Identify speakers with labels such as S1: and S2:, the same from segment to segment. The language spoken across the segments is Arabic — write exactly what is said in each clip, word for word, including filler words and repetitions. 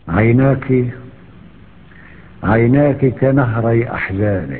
S1: عيناك عيناك كنهري أحزاني،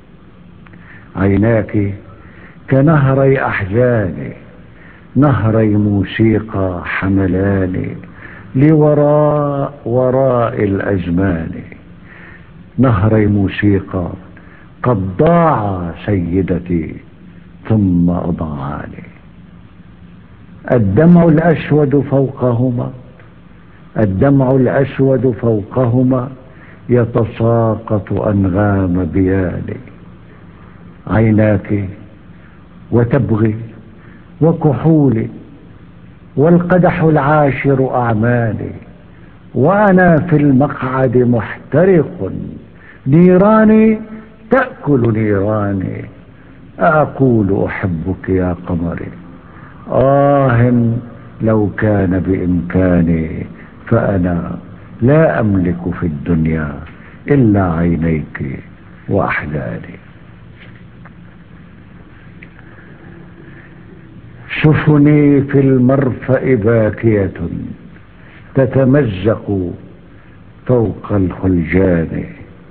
S1: عيناك كنهري أحزاني، نهري موسيقى حملاني لوراء وراء الأزمان، نهري موسيقى قد ضاع سيدتي ثم أضاعاني. الدمع الأسود فوقهما، الدمع الأسود فوقهما يتساقط أنغام بيالي. عيناك وتبغي وكحولي والقدح العاشر أعمالي، وأنا في المقعد محترق، نيراني تأكل نيراني. أقول أحبك يا قمري، آه لو كان بإمكاني، فأنا لا أملك في الدنيا إلا عينيك وأحزاني. سفني في المرفأ باكية تتمزق فوق الخلجان،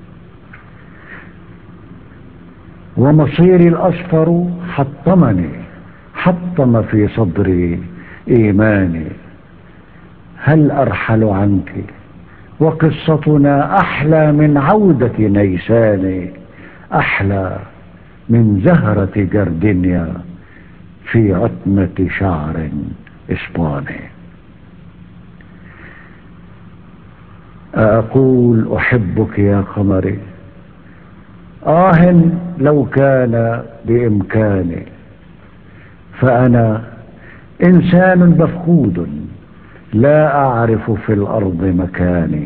S1: ومصيري الأصفر حطمني، حطم في صدري إيماني. هل أرحل عنك وقصتنا أحلى من عودة نيسان، أحلى من زهرة جردنيا في عتمة شعر إسباني. أقول أحبك يا قمري، آه لو كان بإمكاني، فأنا إنسان مفقود لا أعرف في الأرض مكاني.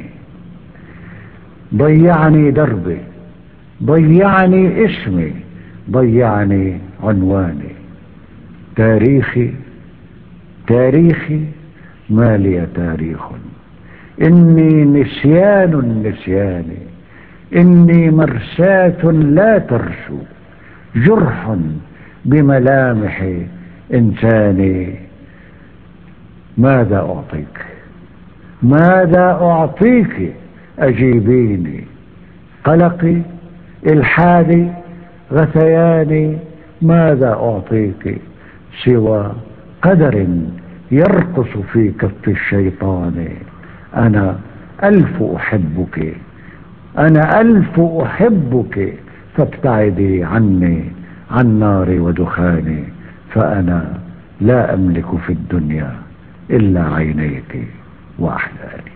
S1: ضيعني دربي، ضيعني اسمي، ضيعني عنواني. تاريخي تاريخي ما لي تاريخ، إني نسيان النسيان، إني مرساة لا ترسو، جرح بملامح إنساني. ماذا أعطيك ماذا أعطيك أجيبيني. قلقي، إلحادي، غثياني، ماذا أعطيك سوى قدر يرقص في كف الشيطان. أنا ألف أحبك، أنا ألف أحبك، فابتعدي عني عن ناري ودخاني، فأنا لا أملك في الدنيا إلا عينيك وأحلامي.